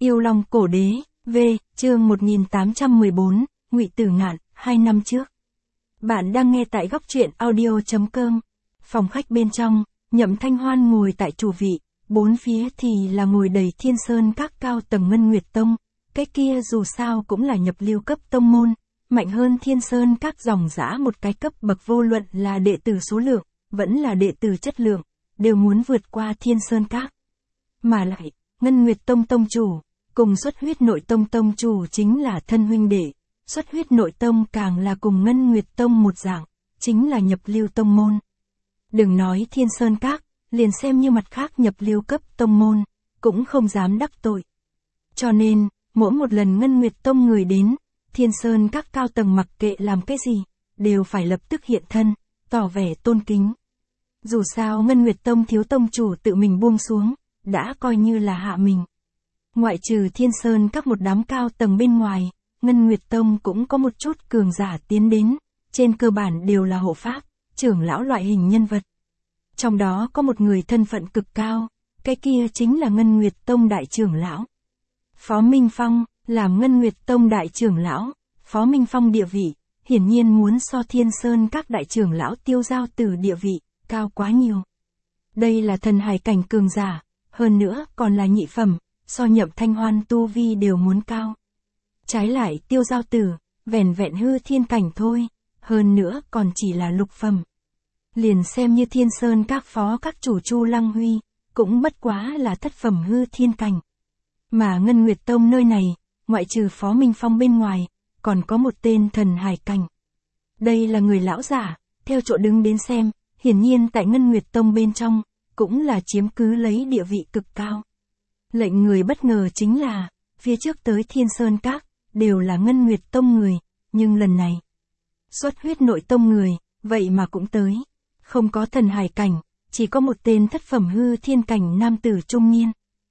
Yêu Long Cổ Đế, V, chương 1814, Ngụy Tử Ngạn, 2 năm trước. Bạn đang nghe tại góc truyện audio.com. Phòng khách bên trong, Nhậm Thanh Hoan ngồi tại chủ vị, bốn phía thì là ngồi đầy Thiên Sơn các cao tầng Ngân Nguyệt Tông, cái kia dù sao cũng là nhập lưu cấp tông môn, mạnh hơn Thiên Sơn các dòng dã một cái cấp bậc, vô luận là đệ tử số lượng, vẫn là đệ tử chất lượng, đều muốn vượt qua Thiên Sơn các. Mà lại, Ngân Nguyệt Tông tông chủ, cùng Xuất Huyết Nội Tông tông chủ chính là thân huynh đệ, Xuất Huyết Nội Tông càng là cùng Ngân Nguyệt Tông một dạng, chính là nhập lưu tông môn. Đừng nói Thiên Sơn các, liền xem như mặt khác nhập lưu cấp tông môn, cũng không dám đắc tội. Cho nên, mỗi một lần Ngân Nguyệt Tông người đến, Thiên Sơn các cao tầng mặc kệ làm cái gì, đều phải lập tức hiện thân, tỏ vẻ tôn kính. Dù sao Ngân Nguyệt Tông thiếu tông chủ tự mình buông xuống, đã coi như là hạ mình. Ngoại trừ Thiên Sơn các một đám cao tầng bên ngoài, Ngân Nguyệt Tông cũng có một chút cường giả tiến đến, trên cơ bản đều là hộ pháp, trưởng lão loại hình nhân vật. Trong đó có một người thân phận cực cao, cái kia chính là Ngân Nguyệt Tông đại trưởng lão. Phó Minh Phong, làm Ngân Nguyệt Tông đại trưởng lão, Phó Minh Phong địa vị, hiển nhiên muốn so Thiên Sơn các đại trưởng lão Tiêu Giao Tử địa vị, cao quá nhiều. Đây là thần hải cảnh cường giả, hơn nữa còn là nhị phẩm, so Nhậm Thanh Hoan tu vi đều muốn cao. Trái lại Tiêu Giao Tử, vẻn vẹn hư thiên cảnh thôi, hơn nữa còn chỉ là lục phẩm. Liền xem như Thiên Sơn các phó các chủ Chu Lăng Huy, cũng bất quá là thất phẩm hư thiên cảnh. Mà Ngân Nguyệt Tông nơi này, ngoại trừ Phó Minh Phong bên ngoài, còn có một tên thần hải cảnh. Đây là người lão giả, theo chỗ đứng đến xem, hiển nhiên tại Ngân Nguyệt Tông bên trong, cũng là chiếm cứ lấy địa vị cực cao. Lệnh người bất ngờ chính là, phía trước tới Thiên Sơn các, đều là Ngân Nguyệt Tông người, nhưng lần này, Xuất Huyết Nội Tông người, vậy mà cũng tới. Không có thần hải cảnh, chỉ có một tên thất phẩm hư thiên cảnh nam tử trung niên.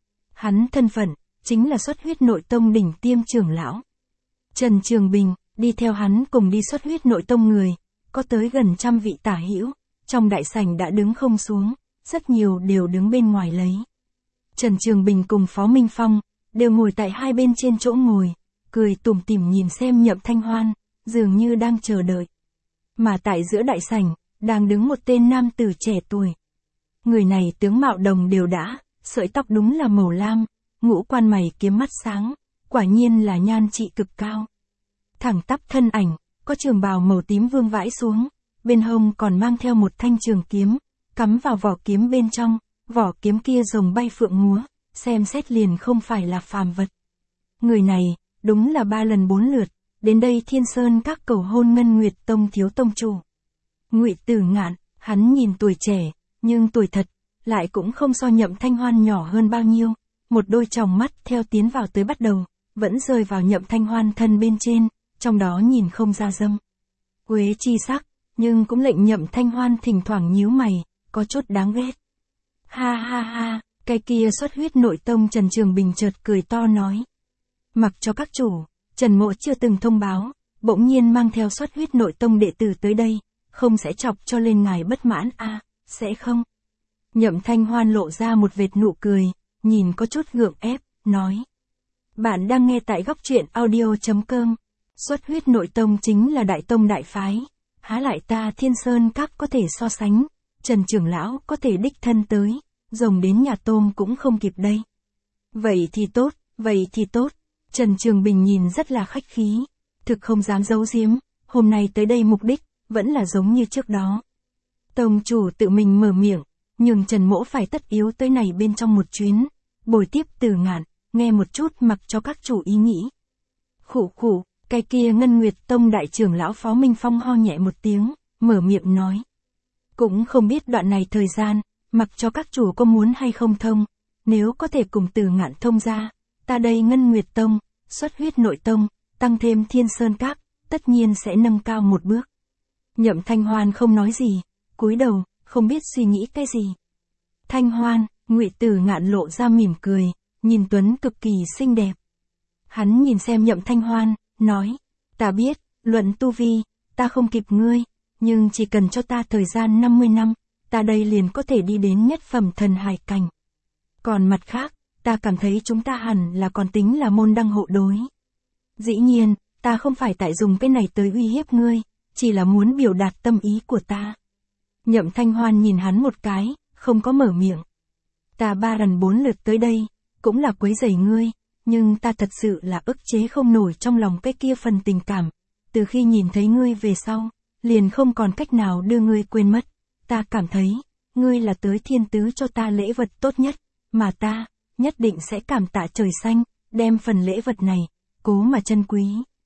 Hắn thân phận, chính là Xuất Huyết Nội Tông đỉnh tiêm trưởng lão. Trần Trường Bình, đi theo hắn cùng đi Xuất Huyết Nội Tông người, có tới gần 100 vị tả hữu, trong đại sảnh đã đứng không xuống, rất nhiều đều đứng bên ngoài lấy. Trần Trường Bình cùng Phó Minh Phong, đều ngồi tại hai bên trên chỗ ngồi, cười tủm tỉm nhìn xem Nhậm Thanh Hoan, dường như đang chờ đợi. Mà tại giữa đại sảnh, đang đứng một tên nam tử trẻ tuổi. Người này tướng mạo đồng đều đã, sợi tóc đúng là màu lam, ngũ quan mày kiếm mắt sáng, quả nhiên là nhan trị cực cao. Thẳng tắp thân ảnh, có trường bào màu tím vương vãi xuống, bên hông còn mang theo một thanh trường kiếm, cắm vào vỏ kiếm bên trong, vỏ kiếm kia rồng bay phượng múa, xem xét liền không phải là phàm vật. Người này, đúng là 3 lần 4 lượt, đến đây Thiên Sơn các cầu hôn Ngân Nguyệt Tông thiếu tông chủ. Ngụy Tử Ngạn, hắn nhìn tuổi trẻ, nhưng tuổi thật, lại cũng không so Nhậm Thanh Hoan nhỏ hơn bao nhiêu, một đôi tròng mắt theo tiến vào tới bắt đầu, vẫn rơi vào Nhậm Thanh Hoan thân bên trên, trong đó nhìn không ra dâm quế chi sắc, nhưng cũng lệnh Nhậm Thanh Hoan thỉnh thoảng nhíu mày, có chút đáng ghét. Ha ha ha, cái kia Xuất Huyết Nội Tông Trần Trường Bình chợt cười to nói. Mặc cho các chủ, Trần Mộ chưa từng thông báo, bỗng nhiên mang theo Xuất Huyết Nội Tông đệ tử tới đây, không sẽ chọc cho lên ngài bất mãn à, sẽ không? Nhậm Thanh Hoan lộ ra một vệt nụ cười, nhìn có chút gượng ép, nói. Bạn đang nghe tại góc truyện audio.com. Xuất Huyết Nội Tông chính là đại tông đại phái, há lại ta Thiên Sơn các có thể so sánh, Trần trưởng lão có thể đích thân tới, rồng đến nhà tôm cũng không kịp đây. Vậy thì tốt, vậy thì tốt. Trần Trường Bình nhìn rất là khách khí, thực không dám giấu giếm, hôm nay tới đây mục đích, vẫn là giống như trước đó. Tông chủ tự mình mở miệng, nhưng Trần Mỗ phải tất yếu tới này bên trong một chuyến, bồi tiếp Tử Ngạn, nghe một chút mặc cho các chủ ý nghĩ. Khụ khụ, cái kia Ngân Nguyệt Tông đại trưởng lão Phó Minh Phong ho nhẹ một tiếng, mở miệng nói. Cũng không biết đoạn này thời gian, mặc cho các chủ có muốn hay không thông, nếu có thể cùng Tử Ngạn thông ra, ta đây Ngân Nguyệt Tông, Xuất Huyết Nội Tông, tăng thêm Thiên Sơn các, tất nhiên sẽ nâng cao một bước. Nhậm Thanh Hoan không nói gì, cúi đầu, không biết suy nghĩ cái gì. Thanh Hoan, Ngụy Tử Ngạn lộ ra mỉm cười, nhìn Tuấn cực kỳ xinh đẹp. Hắn nhìn xem Nhậm Thanh Hoan, nói, ta biết, luận tu vi, ta không kịp ngươi, nhưng chỉ cần cho ta thời gian 50 năm, ta đây liền có thể đi đến nhất phẩm thần hải cảnh. Còn mặt khác, ta cảm thấy chúng ta hẳn là còn tính là môn đăng hộ đối. Dĩ nhiên, ta không phải tại dùng cái này tới uy hiếp ngươi, chỉ là muốn biểu đạt tâm ý của ta. Nhậm Thanh Hoan nhìn hắn một cái, không có mở miệng. Ta 3 lần 4 lượt tới đây, cũng là quấy rầy ngươi, nhưng ta thật sự là ức chế không nổi trong lòng cái kia phần tình cảm. Từ khi nhìn thấy ngươi về sau, liền không còn cách nào đưa ngươi quên mất. Ta cảm thấy, ngươi là tới thiên tứ cho ta lễ vật tốt nhất, mà ta, nhất định sẽ cảm tạ trời xanh, đem phần lễ vật này, cố mà trân quý.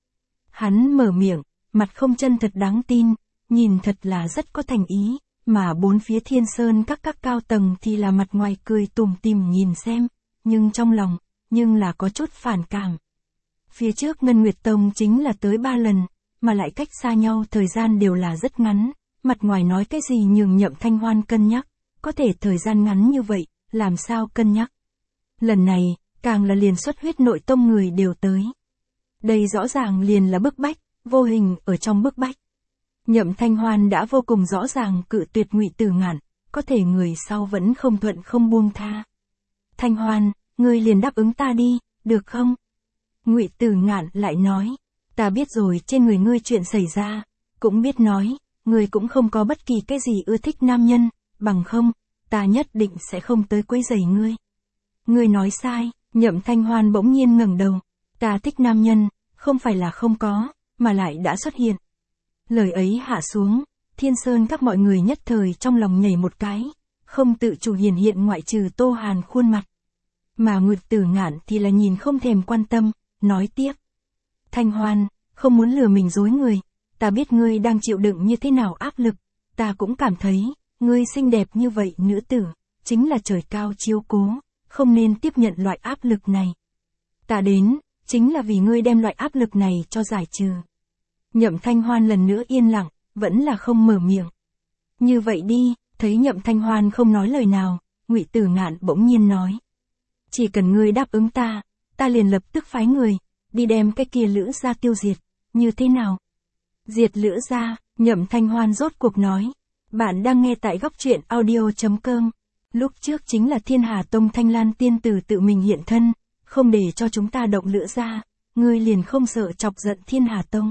Hắn mở miệng, mặt không chân thật đáng tin, nhìn thật là rất có thành ý, mà bốn phía Thiên Sơn các cao tầng thì là mặt ngoài cười tủm tỉm nhìn xem, nhưng trong lòng, nhưng là có chút phản cảm. Phía trước Ngân Nguyệt Tông chính là tới 3 lần, mà lại cách xa nhau thời gian đều là rất ngắn, mặt ngoài nói cái gì nhường Nhậm Thanh Hoan cân nhắc, có thể thời gian ngắn như vậy, làm sao cân nhắc. Lần này, càng là liền xuất huyết nội tông người đều tới. Đây rõ ràng liền là bức bách, vô hình ở trong bức bách. Nhậm Thanh Hoan đã vô cùng rõ ràng cự tuyệt Ngụy Tử Ngạn, có thể người sau vẫn không thuận không buông tha. Thanh Hoan, ngươi liền đáp ứng ta đi, được không? Ngụy Tử Ngạn lại nói, ta biết rồi trên người ngươi chuyện xảy ra, cũng biết nói, ngươi cũng không có bất kỳ cái gì ưa thích nam nhân, bằng không, ta nhất định sẽ không tới quấy rầy ngươi. Ngươi nói sai, Nhậm Thanh Hoan bỗng nhiên ngẩng đầu, ta thích nam nhân, không phải là không có, mà lại đã xuất hiện. Lời ấy hạ xuống, Thiên Sơn các mọi người nhất thời trong lòng nhảy một cái, không tự chủ hiện ngoại trừ Tô Hàn khuôn mặt. Mà Ngụy Tử Ngạn thì là nhìn không thèm quan tâm, nói tiếp. Thanh Hoan, không muốn lừa mình dối người, ta biết ngươi đang chịu đựng như thế nào áp lực, ta cũng cảm thấy, ngươi xinh đẹp như vậy nữ tử, chính là trời cao chiếu cố, không nên tiếp nhận loại áp lực này. Ta đến, chính là vì ngươi đem loại áp lực này cho giải trừ. Nhậm Thanh Hoan lần nữa yên lặng, vẫn là không mở miệng. Như vậy đi, thấy Nhậm Thanh Hoan không nói lời nào, Ngụy Tử Ngạn bỗng nhiên nói. Chỉ cần ngươi đáp ứng ta, ta liền lập tức phái người, đi đem cái kia Lữ gia tiêu diệt, như thế nào? Diệt Lữ gia, Nhậm Thanh Hoan rốt cuộc nói. Bạn đang nghe tại góc truyện audio.com. Lúc trước chính là Thiên Hà Tông Thanh Lan tiên tử tự mình hiện thân, không để cho chúng ta động Lữ gia, ngươi liền không sợ chọc giận Thiên Hà Tông.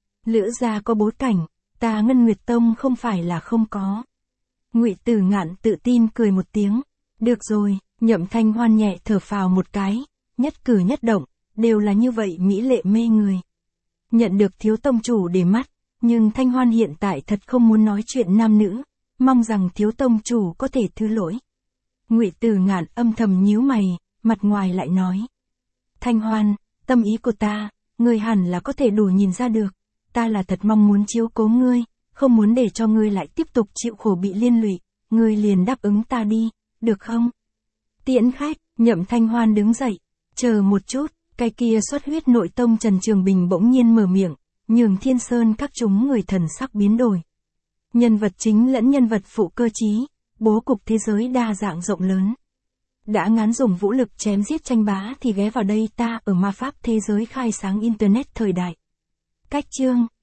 Lữ gia có bối cảnh, ta Ngân Nguyệt Tông không phải là không có. Ngụy Tử Ngạn tự tin cười một tiếng. Được rồi, Nhậm Thanh Hoan nhẹ thở phào một cái, nhất cử nhất động, đều là như vậy mỹ lệ mê người. Nhận được thiếu tông chủ để mắt, nhưng Thanh Hoan hiện tại thật không muốn nói chuyện nam nữ, mong rằng thiếu tông chủ có thể thứ lỗi. Ngụy Tử Ngạn âm thầm nhíu mày, mặt ngoài lại nói. Thanh Hoan, tâm ý của ta, ngươi hẳn là có thể đủ nhìn ra được, ta là thật mong muốn chiếu cố ngươi, không muốn để cho ngươi lại tiếp tục chịu khổ bị liên lụy, ngươi liền đáp ứng ta đi, được không? Tiễn khách, Nhậm Thanh Hoan đứng dậy, chờ một chút, cái kia xuất huyết nội tông Trần Trường Bình bỗng nhiên mở miệng, nhường Thiên Sơn các chúng người thần sắc biến đổi. Nhân vật chính lẫn nhân vật phụ cơ trí, bố cục thế giới đa dạng rộng lớn. Đã ngán dùng vũ lực chém giết tranh bá thì ghé vào đây ta ở ma pháp thế giới khai sáng Internet thời đại. Cách chương